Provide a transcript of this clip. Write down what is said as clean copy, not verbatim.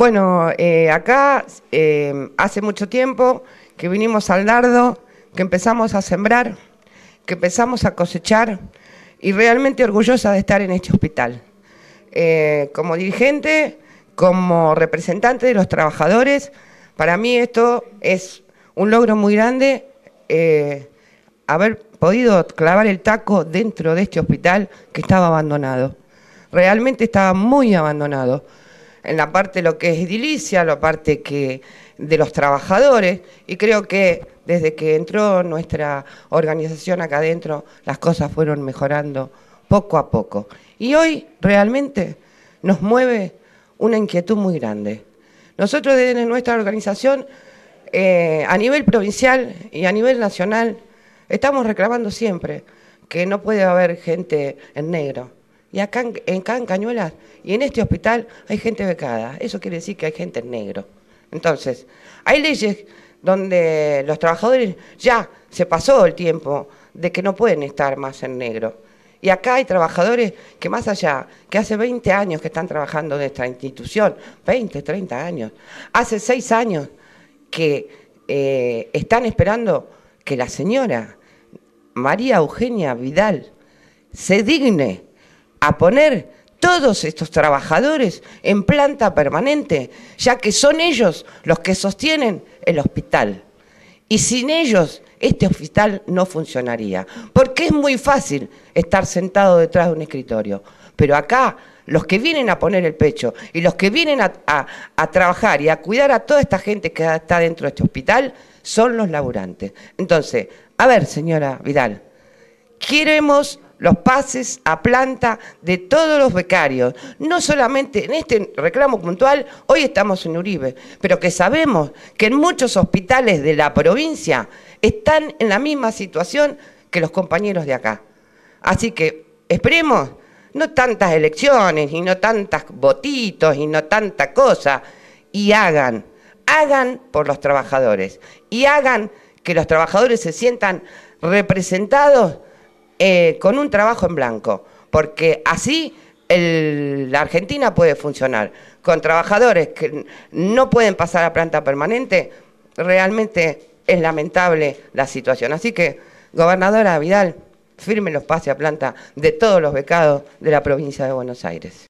Bueno, acá hace mucho tiempo que vinimos al Dardo, que empezamos a sembrar, que empezamos a cosechar y realmente orgullosa de estar en este hospital. Como dirigente, como representante de los trabajadores, para mí esto es un logro muy grande, haber podido clavar el taco dentro de este hospital que estaba abandonado. Realmente estaba muy abandonado. En la parte de lo que es edilicia, la parte de los trabajadores, y creo que desde que entró nuestra organización acá adentro, las cosas fueron mejorando poco a poco. Y hoy realmente nos mueve una inquietud muy grande. Nosotros desde nuestra organización, a nivel provincial y a nivel nacional, estamos reclamando siempre que no puede haber gente en negro. Y acá en Cañuelas y en este hospital hay gente becada. Eso quiere decir que hay gente en negro. Entonces, hay leyes donde los trabajadores ya se pasó el tiempo de que no pueden estar más en negro. Y acá hay trabajadores que más allá, que hace 20 años que están trabajando en esta institución, 20, 30 años, hace 6 años que están esperando que la señora María Eugenia Vidal se digne a poner todos estos trabajadores en planta permanente, ya que son ellos los que sostienen el hospital. Y sin ellos, este hospital no funcionaría. Porque es muy fácil estar sentado detrás de un escritorio. Pero acá, los que vienen a poner el pecho y los que vienen a trabajar y a cuidar a toda esta gente que está dentro de este hospital, son los laburantes. Entonces, a ver, señora Vidal, queremos los pases a planta de todos los becarios, no solamente en este reclamo puntual, hoy estamos en Uribe, pero que sabemos que en muchos hospitales de la provincia están en la misma situación que los compañeros de acá. Así que esperemos, no tantas elecciones, y no tantos votitos, y no tanta cosa, y hagan por los trabajadores, y hagan que los trabajadores se sientan representados con un trabajo en blanco, porque así la Argentina puede funcionar. Con trabajadores que no pueden pasar a planta permanente, realmente es lamentable la situación. Así que, gobernadora Vidal, firme los pases a planta de todos los becados de la provincia de Buenos Aires.